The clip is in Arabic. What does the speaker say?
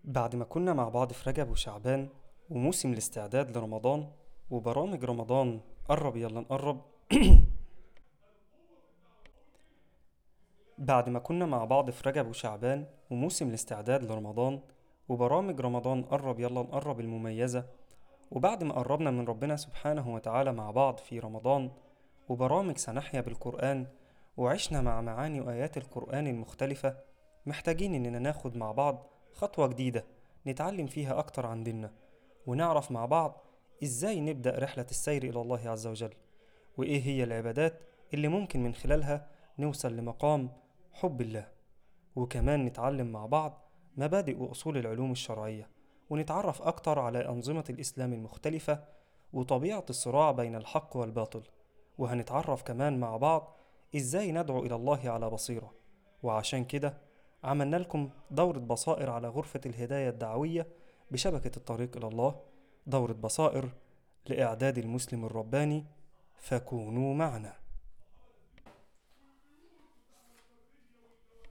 بعد ما كنا مع بعض في رجب وشعبان وموسم الاستعداد لرمضان وبرامج رمضان قرب يلا نقرب. بعد ما كنا مع بعض في رجب وشعبان وموسم الاستعداد لرمضان وبرامج رمضان قرب يلا نقرب المميزة، وبعد ما قربنا من ربنا سبحانه وتعالى مع بعض في رمضان وبرامج سنحيا بالقرآن، وعشنا مع معاني وآيات القرآن المختلفة، محتاجين إننا ناخد مع بعض خطوة جديدة نتعلم فيها أكتر عن ديننا، ونعرف مع بعض إزاي نبدأ رحلة السير إلى الله عز وجل، وإيه هي العبادات اللي ممكن من خلالها نوصل لمقام حب الله. وكمان نتعلم مع بعض مبادئ وأصول العلوم الشرعية، ونتعرف أكتر على أنظمة الإسلام المختلفة وطبيعة الصراع بين الحق والباطل. وهنتعرف كمان مع بعض إزاي ندعو إلى الله على بصيرة. وعشان كده عملنا لكم دورة بصائر على غرفة الهداية الدعوية بشبكة الطريق إلى الله، دورة بصائر لإعداد المسلم الرباني، فكونوا معنا.